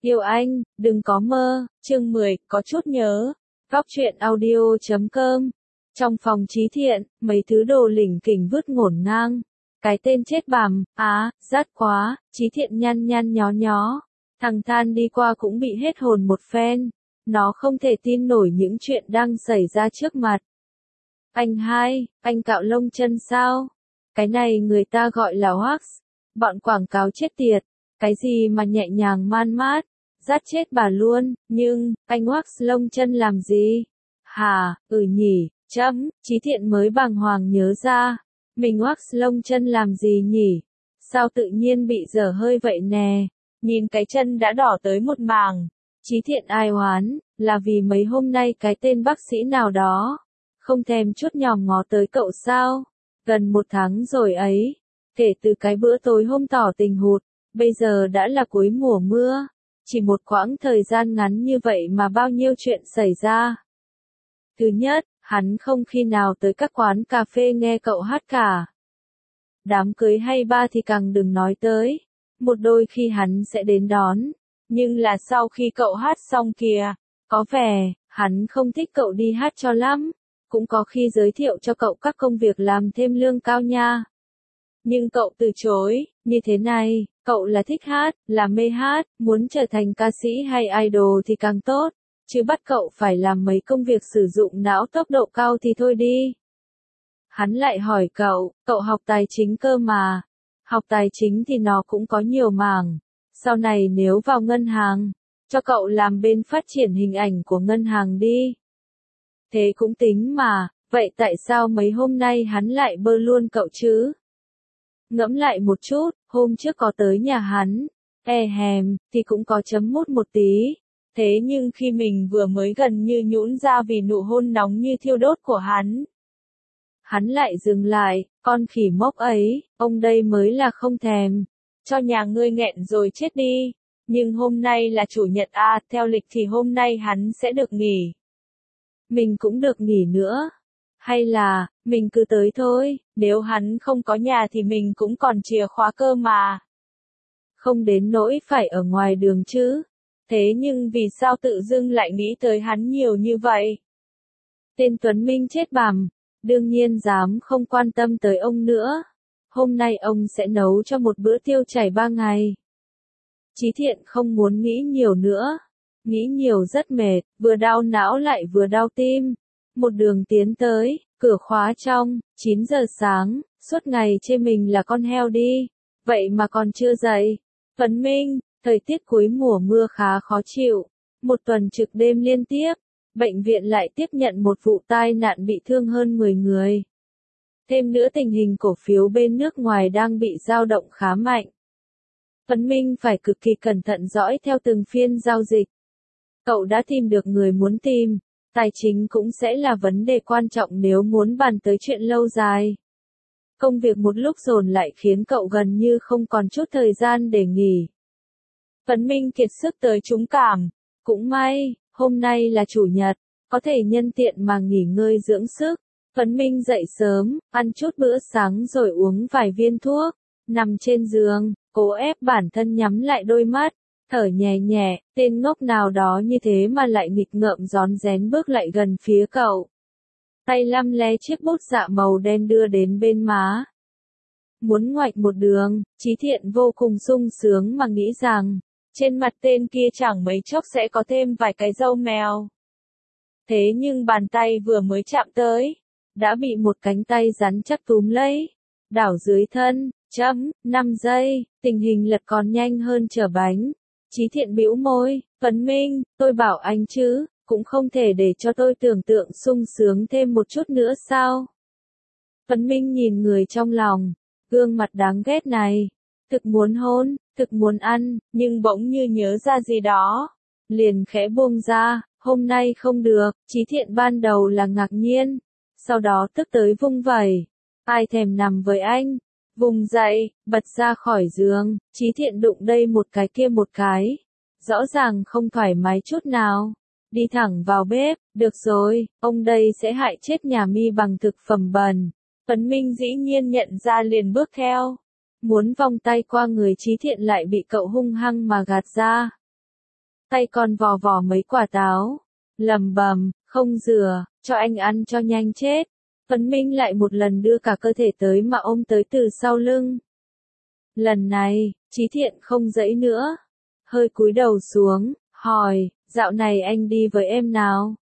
Yêu anh, đừng có mơ, chương 10, có chút nhớ. Góc truyện audio.com. Trong phòng Trí Thiện, mấy thứ đồ lỉnh kỉnh vứt ngổn ngang. Cái tên chết bằm, rát quá, Trí Thiện nhăn nhăn nhó nhó. Thằng Than đi qua cũng bị hết hồn một phen. Nó không thể tin nổi những chuyện đang xảy ra trước mặt. Anh hai, anh cạo lông chân sao? Cái này người ta gọi là wax. Bọn quảng cáo chết tiệt. Cái gì mà nhẹ nhàng man mát, rát chết bà luôn, nhưng, anh wax lông chân làm gì? Hả, nhỉ, Trí Thiện mới bàng hoàng nhớ ra. Mình wax lông chân làm gì nhỉ? Sao tự nhiên bị dở hơi vậy nè? Nhìn cái chân đã đỏ tới một mảng. Trí Thiện ai oán, là vì mấy hôm nay cái tên bác sĩ nào đó không thèm chút nhòm ngó tới cậu sao? Gần 1 tháng rồi ấy. Kể từ cái bữa tối hôm tỏ tình hụt, bây giờ đã là cuối mùa mưa. Chỉ một quãng thời gian ngắn như vậy mà bao nhiêu chuyện xảy ra. Thứ nhất, hắn không khi nào tới các quán cà phê nghe cậu hát cả. Đám cưới hay ba thì càng đừng nói tới. Một đôi khi hắn sẽ đến đón. Nhưng là sau khi cậu hát xong kìa. Có vẻ, hắn không thích cậu đi hát cho lắm. Cũng có khi giới thiệu cho cậu các công việc làm thêm lương cao nha. Nhưng cậu từ chối, như thế này, cậu là thích hát, là mê hát, muốn trở thành ca sĩ hay idol thì càng tốt, chứ bắt cậu phải làm mấy công việc sử dụng não tốc độ cao thì thôi đi. Hắn lại hỏi cậu học tài chính cơ mà. Học tài chính thì nó cũng có nhiều mảng. Sau này nếu vào ngân hàng, cho cậu làm bên phát triển hình ảnh của ngân hàng đi. Thế cũng tính mà, vậy tại sao mấy hôm nay hắn lại bơ luôn cậu chứ? Ngẫm lại một chút, hôm trước có tới nhà hắn, thì cũng có chấm mút một tí. Thế nhưng khi mình vừa mới gần như nhũn ra vì nụ hôn nóng như thiêu đốt của hắn lại dừng lại, con khỉ mốc ấy, ông đây mới là không thèm. Cho nhà ngươi nghẹn rồi chết đi. Nhưng hôm nay là chủ nhật theo lịch thì hôm nay hắn sẽ được nghỉ. Mình cũng được nghỉ nữa. Hay là, mình cứ tới thôi, nếu hắn không có nhà thì mình cũng còn chìa khóa cơ mà. Không đến nỗi phải ở ngoài đường chứ. Thế nhưng vì sao tự dưng lại nghĩ tới hắn nhiều như vậy? Tên Tuấn Minh chết bằm, đương nhiên dám không quan tâm tới ông nữa. Hôm nay ông sẽ nấu cho một bữa tiêu chảy 3 ngày. Trí Thiện không muốn nghĩ nhiều nữa. Nghĩ nhiều rất mệt, vừa đau não lại vừa đau tim. Một đường tiến tới, cửa khóa trong, 9 giờ sáng, suốt ngày chê mình là con heo đi. Vậy mà còn chưa dậy. Tuấn Minh, thời tiết cuối mùa mưa khá khó chịu. 1 tuần trực đêm liên tiếp. Bệnh viện lại tiếp nhận một vụ tai nạn bị thương hơn 10 người. Thêm nữa tình hình cổ phiếu bên nước ngoài đang bị dao động khá mạnh. Tuấn Minh phải cực kỳ cẩn thận dõi theo từng phiên giao dịch. Cậu đã tìm được người muốn tìm. Tài chính cũng sẽ là vấn đề quan trọng nếu muốn bàn tới chuyện lâu dài. Công việc một lúc dồn lại khiến cậu gần như không còn chút thời gian để nghỉ. Tuấn Minh kiệt sức tới trúng cảm. Cũng may, hôm nay là chủ nhật, có thể nhân tiện mà nghỉ ngơi dưỡng sức. Tuấn Minh dậy sớm, ăn chút bữa sáng rồi uống vài viên thuốc. Nằm trên giường, cố ép bản thân nhắm lại đôi mắt. Thở nhẹ nhẹ, tên ngốc nào đó như thế mà lại nghịch ngợm rón rén bước lại gần phía cậu. Tay lăm le chiếc bút dạ màu đen đưa đến bên má. Muốn ngoạch một đường, Trí Thiện vô cùng sung sướng mà nghĩ rằng, trên mặt tên kia chẳng mấy chốc sẽ có thêm vài cái râu mèo. Thế nhưng bàn tay vừa mới chạm tới, đã bị một cánh tay rắn chắc túm lấy, đảo dưới thân, 5 giây, tình hình lật còn nhanh hơn chở bánh. Trí Thiện bĩu môi, Tuấn Minh, tôi bảo anh chứ, cũng không thể để cho tôi tưởng tượng sung sướng thêm một chút nữa sao? Tuấn Minh nhìn người trong lòng, gương mặt đáng ghét này, thực muốn hôn, thực muốn ăn, nhưng bỗng như nhớ ra gì đó, liền khẽ buông ra, hôm nay không được. Trí Thiện ban đầu là ngạc nhiên, sau đó tức tới vung vẩy, ai thèm nằm với anh. Vùng dậy, bật ra khỏi giường, Trí Thiện đụng đây một cái kia một cái. Rõ ràng không thoải mái chút nào. Đi thẳng vào bếp, được rồi, ông đây sẽ hại chết nhà mi bằng thực phẩm bẩn. Tuấn Minh dĩ nhiên nhận ra liền bước theo. Muốn vòng tay qua người Trí Thiện lại bị cậu hung hăng mà gạt ra. tay còn vò vò mấy quả táo, lầm bầm, không rửa, cho anh ăn cho nhanh chết. Tuấn Minh lại một lần đưa cả cơ thể tới mà ôm tới từ sau lưng. Lần này, Chí Thiện không dãy nữa, hơi cúi đầu xuống, hỏi, dạo này anh đi với em nào?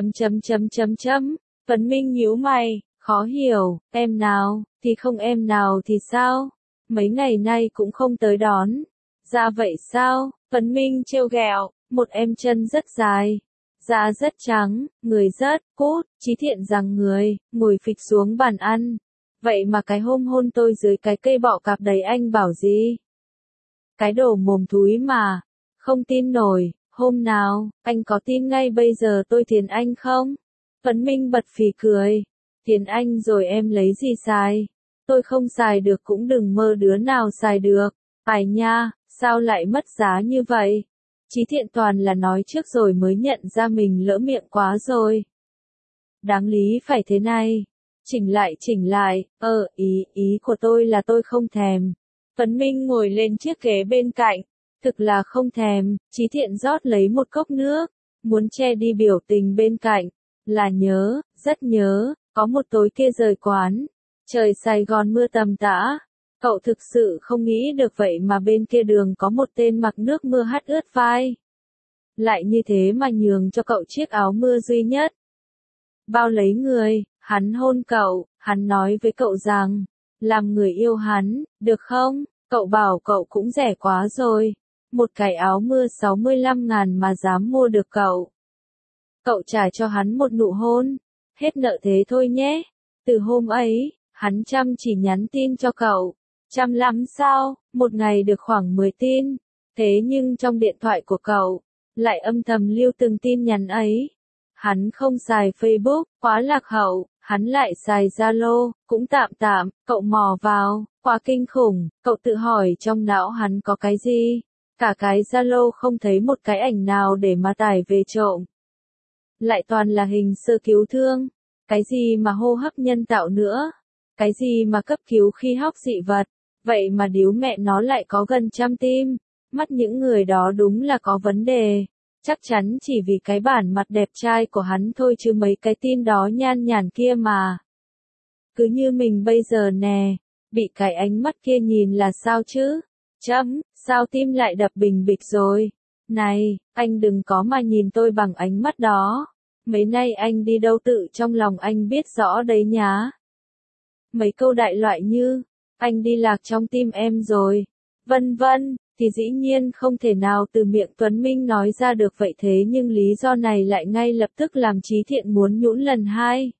Tuấn Minh nhíu mày, khó hiểu, em nào, thì không em nào thì sao? Mấy ngày nay cũng không tới đón. Ra vậy sao? Tuấn Minh trêu ghẹo, một em chân rất dài, da rất trắng, người rất cốt. Chí Thiện rằng người, ngồi phịch xuống bàn ăn. Vậy mà cái hôm hôn tôi dưới cái cây bọ cạp đấy anh bảo gì? Cái đồ mồm thúi mà, không tin nổi, hôm nào, anh có tin ngay bây giờ tôi thiền anh không? Tuấn Minh bật phì cười, thiền anh rồi em lấy gì xài? Tôi không xài được cũng đừng mơ đứa nào xài được. Ai nha, sao lại mất giá như vậy? Chí Thiện toàn là nói trước rồi mới nhận ra mình lỡ miệng quá rồi. Đáng lý phải thế này. Chỉnh lại, ý của tôi là tôi không thèm. Tuấn Minh ngồi lên chiếc ghế bên cạnh. Thực là không thèm, Chí Thiện rót lấy một cốc nước. Muốn che đi biểu tình bên cạnh. Là nhớ, rất nhớ, có một tối kia rời quán. Trời Sài Gòn mưa tầm tã. Cậu thực sự không nghĩ được vậy mà bên kia đường có một tên mặc nước mưa hắt ướt vai. Lại như thế mà nhường cho cậu chiếc áo mưa duy nhất. Bao lấy người, hắn hôn cậu, hắn nói với cậu rằng, làm người yêu hắn, được không? Cậu bảo cậu cũng rẻ quá rồi. Một cái áo mưa 65.000 mà dám mua được cậu. Cậu trả cho hắn một nụ hôn. Hết nợ thế thôi nhé. Từ hôm ấy, hắn chăm chỉ nhắn tin cho cậu. Chăm lắm sao, một ngày được khoảng 10 tin. Thế nhưng trong điện thoại của cậu, lại âm thầm lưu từng tin nhắn ấy. Hắn không xài Facebook, quá lạc hậu, hắn lại xài Zalo, cũng tạm, cậu mò vào, quá kinh khủng, cậu tự hỏi trong não hắn có cái gì. Cả cái Zalo không thấy một cái ảnh nào để mà tải về trộm. Lại toàn là hình sơ cứu thương. Cái gì mà hô hấp nhân tạo nữa. Cái gì mà cấp cứu khi hóc dị vật. Vậy mà điếu mẹ nó lại có gần 100 tim. Mắt những người đó đúng là có vấn đề. Chắc chắn chỉ vì cái bản mặt đẹp trai của hắn thôi chứ mấy cái tin đó nhan nhản kia mà. Cứ như mình bây giờ nè. Bị cái ánh mắt kia nhìn là sao chứ? Sao tim lại đập bình bịch rồi? Này, anh đừng có mà nhìn tôi bằng ánh mắt đó. Mấy nay anh đi đâu tự trong lòng anh biết rõ đấy nhá. Mấy câu đại loại như, anh đi lạc trong tim em rồi, vân vân, thì dĩ nhiên không thể nào từ miệng Tuấn Minh nói ra được vậy thế nhưng lý do này lại ngay lập tức làm Chí Thiện muốn nhũn lần hai.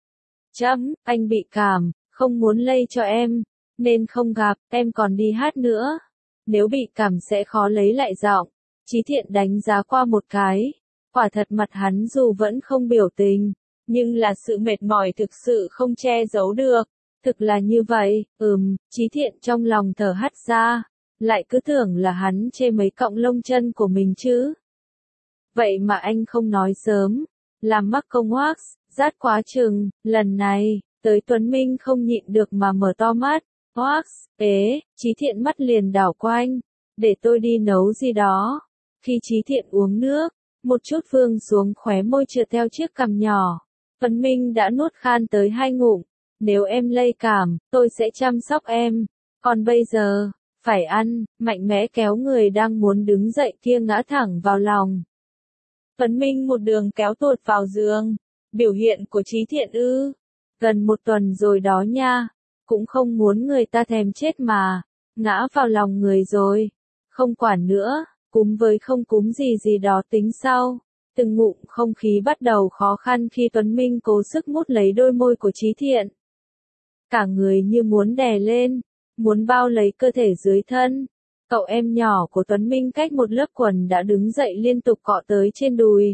Anh bị cảm, không muốn lây cho em, nên không gặp, em còn đi hát nữa. Nếu bị cảm sẽ khó lấy lại giọng. Chí Thiện đánh giá qua một cái. Quả thật mặt hắn dù vẫn không biểu tình, nhưng là sự mệt mỏi thực sự không che giấu được. Thực là như vậy, Chí Thiện trong lòng thở hắt ra, lại cứ tưởng là hắn chê mấy cọng lông chân của mình chứ. Vậy mà anh không nói sớm, làm mắc công wax, rát quá chừng, lần này, tới Tuấn Minh không nhịn được mà mở to mắt, wax, Chí Thiện mắt liền đảo quanh, để tôi đi nấu gì đó. Khi Chí Thiện uống nước, một chút vương xuống khóe môi trượt theo chiếc cằm nhỏ, Tuấn Minh đã nuốt khan tới 2 ngụm. Nếu em lây cảm, tôi sẽ chăm sóc em. Còn bây giờ, phải ăn, mạnh mẽ kéo người đang muốn đứng dậy kia ngã thẳng vào lòng. Tuấn Minh một đường kéo tuột vào giường. Biểu hiện của Chí Thiện ư? Gần 1 tuần rồi đó nha. Cũng không muốn người ta thèm chết mà. Ngã vào lòng người rồi. Không quản nữa, cúm với không cúm gì đó tính sau. Từng ngụm không khí bắt đầu khó khăn khi Tuấn Minh cố sức mút lấy đôi môi của Chí Thiện. Cả người như muốn đè lên, muốn bao lấy cơ thể dưới thân. Cậu em nhỏ của Tuấn Minh cách một lớp quần đã đứng dậy liên tục cọ tới trên đùi.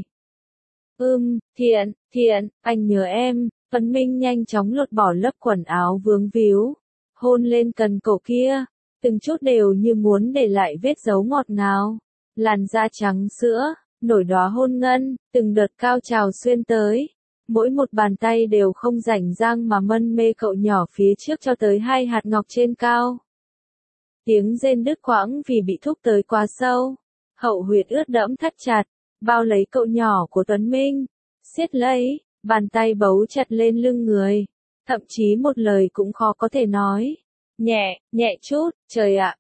Thiện, anh nhớ em. Tuấn Minh nhanh chóng lột bỏ lớp quần áo vướng víu, hôn lên cần cổ kia, từng chút đều như muốn để lại vết dấu ngọt ngào. Làn da trắng sữa, nổi đóa hôn ngân, từng đợt cao trào xuyên tới. Mỗi một bàn tay đều không rảnh rang mà mân mê cậu nhỏ phía trước cho tới 2 hạt ngọc trên cao. Tiếng rên đứt quãng vì bị thúc tới quá sâu. hậu huyệt ướt đẫm thắt chặt, bao lấy cậu nhỏ của Tuấn Minh, siết lấy, bàn tay bấu chặt lên lưng người, thậm chí một lời cũng khó có thể nói. Nhẹ, nhẹ chút, trời ạ,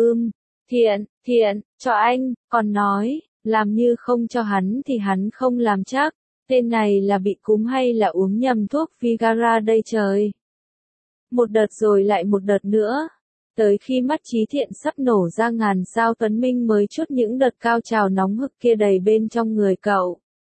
thiện, cho anh, còn nói, làm như không cho hắn thì hắn không làm chắc, tên này là bị cúm hay là uống nhầm thuốc Vigara đây trời. Một đợt rồi lại một đợt nữa. Tới khi mắt Chí Thiện sắp nổ ra ngàn sao Tuấn Minh mới chút những đợt cao trào nóng hực kia đầy bên trong người cậu.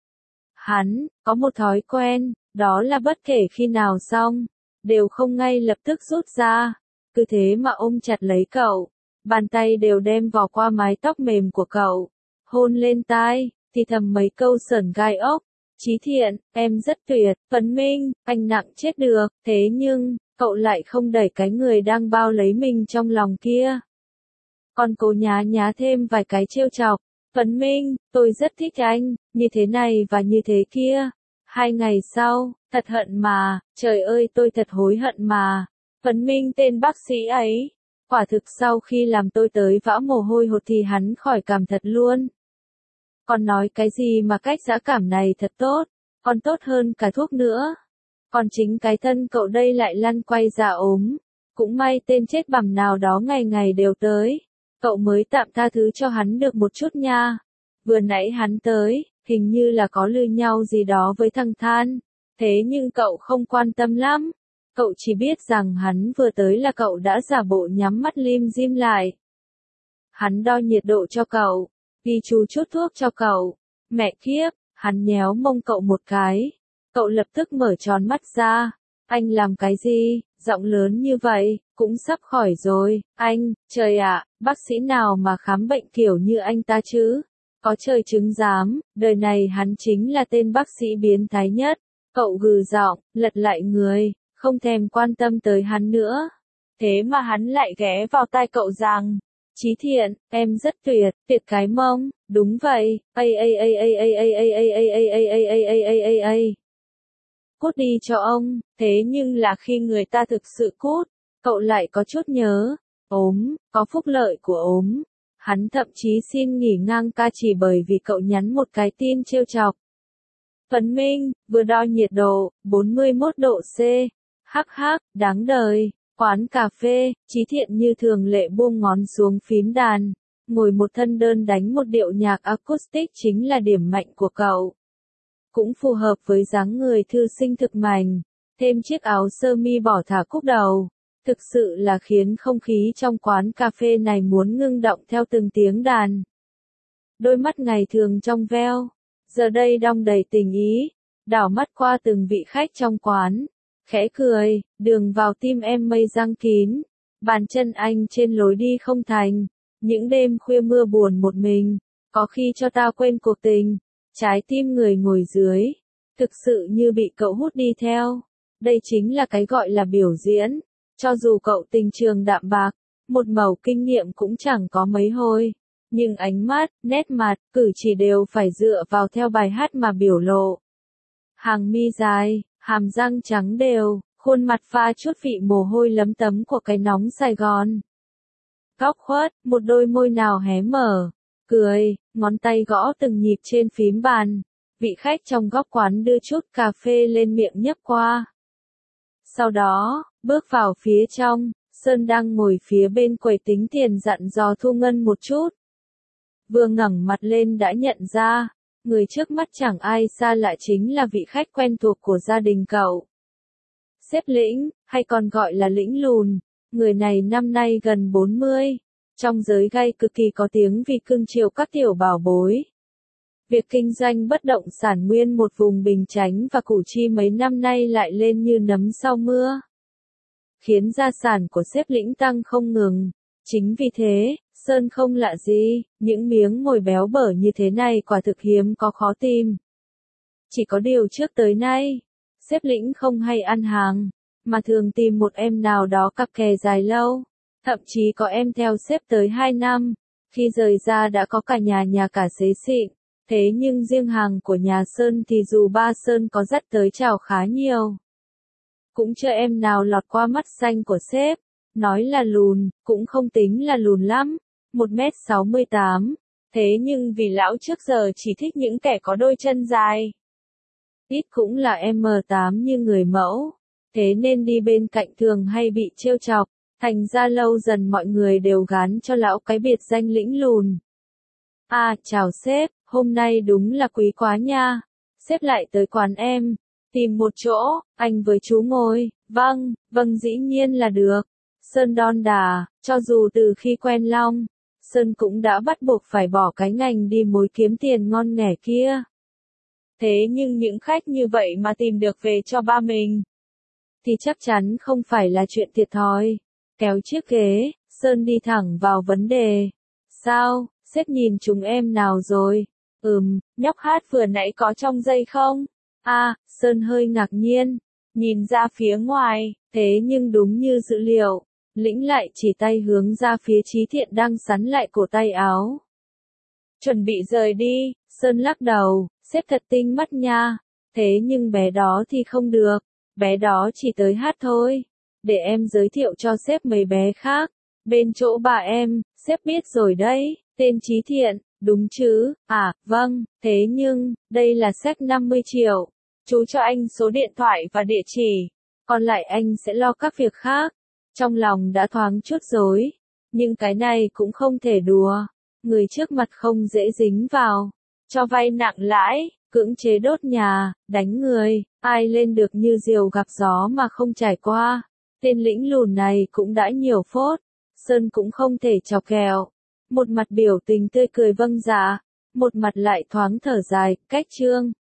Hắn, có một thói quen, đó là bất kể khi nào xong, đều không ngay lập tức rút ra, cứ thế mà ôm chặt lấy cậu, bàn tay đều đem vò qua mái tóc mềm của cậu, hôn lên tai, thì thầm mấy câu sởn gai ốc. Chí Thiện, em rất tuyệt, Tuấn Minh, anh nặng chết được, thế nhưng, cậu lại không đẩy cái người đang bao lấy mình trong lòng kia. Còn cố nhá nhá thêm vài cái trêu chọc, Tuấn Minh, tôi rất thích anh, như thế này và như thế kia. 2 ngày sau, thật hận mà, trời ơi tôi thật hối hận mà. Tuấn Minh tên bác sĩ ấy, quả thực sau khi làm tôi tới vã mồ hôi hột thì hắn khỏi cảm thật luôn. Còn nói cái gì mà cách dã cảm này thật tốt, còn tốt hơn cả thuốc nữa. Còn chính cái thân cậu đây lại lăn quay ra ốm. Cũng may tên chết bằm nào đó ngày ngày đều tới. Cậu mới tạm tha thứ cho hắn được một chút nha. Vừa nãy hắn tới, hình như là có lừa nhau gì đó với thằng Than. Thế nhưng cậu không quan tâm lắm. Cậu chỉ biết rằng hắn vừa tới là cậu đã giả bộ nhắm mắt lim dim lại. Hắn đo nhiệt độ cho cậu, ghi chú chút thuốc cho cậu. Mẹ kiếp, hắn nhéo mông cậu một cái. Cậu lập tức mở tròn mắt ra. Anh làm cái gì, giọng lớn như vậy, cũng sắp khỏi rồi. Anh, trời ạ, bác sĩ nào mà khám bệnh kiểu như anh ta chứ? Có trời chứng giám, đời này hắn chính là tên bác sĩ biến thái nhất. Cậu gừ giọng, lật lại người, không thèm quan tâm tới hắn nữa. Thế mà hắn lại ghé vào tai cậu rằng, Chí Thiện, em rất tuyệt, tuyệt cái mông, đúng vậy, cút đi cho ông, thế nhưng là khi người ta thực sự cút, cậu lại có chút nhớ, ốm, có phúc lợi của ốm. Hắn thậm chí xin nghỉ ngang ca chỉ bởi vì cậu nhắn một cái tin trêu chọc. Tuấn Minh, vừa đo nhiệt độ, 41 độ C. Hắc hắc, đáng đời. Quán cà phê, Chí Thiện như thường lệ buông ngón xuống phím đàn. Ngồi một thân đơn đánh một điệu nhạc acoustic chính là điểm mạnh của cậu. Cũng phù hợp với dáng người thư sinh thực mảnh. Thêm chiếc áo sơ mi bỏ thả cúc đầu. Thực sự là khiến không khí trong quán cà phê này muốn ngưng động theo từng tiếng đàn. Đôi mắt ngày thường trong veo, giờ đây đong đầy tình ý, đảo mắt qua từng vị khách trong quán, khẽ cười, đường vào tim em mây giăng kín, bàn chân anh trên lối đi không thành, những đêm khuya mưa buồn một mình, có khi cho tao quên cuộc tình, trái tim người ngồi dưới, thực sự như bị cậu hút đi theo, đây chính là cái gọi là biểu diễn, cho dù cậu tình trường đạm bạc, một mẩu kinh nghiệm cũng chẳng có mấy hồi. Nhưng ánh mắt, nét mặt, cử chỉ đều phải dựa vào theo bài hát mà biểu lộ. Hàng mi dài, hàm răng trắng đều, khuôn mặt pha chút vị mồ hôi lấm tấm của cái nóng Sài Gòn. Góc khuất, một đôi môi nào hé mở, cười, ngón tay gõ từng nhịp trên phím bàn. Vị khách trong góc quán đưa chút cà phê lên miệng nhấp qua. Sau đó, bước vào phía trong, Sơn đang ngồi phía bên quầy tính tiền dặn dò Thu Ngân một chút. Vừa ngẩng mặt lên đã nhận ra, người trước mắt chẳng ai xa lạ chính là vị khách quen thuộc của gia đình cậu. Sếp Lĩnh, hay còn gọi là Lĩnh Lùn, người này năm nay gần 40, trong giới gay cực kỳ có tiếng vì cưng chiều các tiểu bảo bối. Việc kinh doanh bất động sản nguyên một vùng Bình Chánh và Củ Chi mấy năm nay lại lên như nấm sau mưa, khiến gia sản của sếp Lĩnh tăng không ngừng. Chính vì thế, Sơn không lạ gì, những miếng mồi béo bở như thế này quả thực hiếm có khó tìm. Chỉ có điều trước tới nay, sếp Lĩnh không hay ăn hàng, mà thường tìm một em nào đó cặp kè dài lâu, thậm chí có em theo sếp tới 2 năm, khi rời ra đã có cả nhà cả xế xịn, thế nhưng riêng hàng của nhà Sơn thì dù ba Sơn có dắt tới chào khá nhiều. Cũng chưa em nào lọt qua mắt xanh của sếp. Nói là lùn, cũng không tính là lùn lắm, 1m68, Thế nhưng vì lão trước giờ chỉ thích những kẻ có đôi chân dài. Ít cũng là M8 như người mẫu. Thế nên đi bên cạnh thường hay bị trêu chọc. Thành ra lâu dần mọi người đều gán cho lão cái biệt danh lĩnh lùn. À, chào sếp, hôm nay đúng là quý quá nha. Sếp lại tới quán em. Tìm một chỗ, anh với chú ngồi. Vâng, dĩ nhiên là được. Sơn đon đà, cho dù từ khi quen Long, Sơn cũng đã bắt buộc phải bỏ cái ngành đi mối kiếm tiền ngon nghẻ kia. Thế nhưng những khách như vậy mà tìm được về cho ba mình, thì chắc chắn không phải là chuyện thiệt thòi. Kéo chiếc ghế, Sơn đi thẳng vào vấn đề. Sao, sếp nhìn chúng em nào rồi? Nhóc hát vừa nãy có trong dây không? À, Sơn hơi ngạc nhiên, nhìn ra phía ngoài, thế nhưng đúng như dự liệu, Lĩnh lại chỉ tay hướng ra phía Chí Thiện đang sắn lại cổ tay áo. Chuẩn bị rời đi, Sơn lắc đầu, sếp thật tinh mắt nha, thế nhưng bé đó thì không được, bé đó chỉ tới hát thôi. Để em giới thiệu cho sếp mấy bé khác. Bên chỗ bà em, sếp biết rồi đấy, tên Chí Thiện, đúng chứ? À, vâng, thế nhưng, đây là séc 50 triệu. Chú cho anh số điện thoại và địa chỉ, còn lại anh sẽ lo các việc khác. Trong lòng đã thoáng chút rối, nhưng cái này cũng không thể đùa. Người trước mặt không dễ dính vào, cho vay nặng lãi, cưỡng chế đốt nhà, đánh người, ai lên được như diều gặp gió mà không trải qua. Tên lĩnh lùn này cũng đã nhiều phốt, Sơn cũng không thể chọc ghẹo. Một mặt biểu tình tươi cười vâng dạ, một mặt lại thoáng thở dài, cách trương.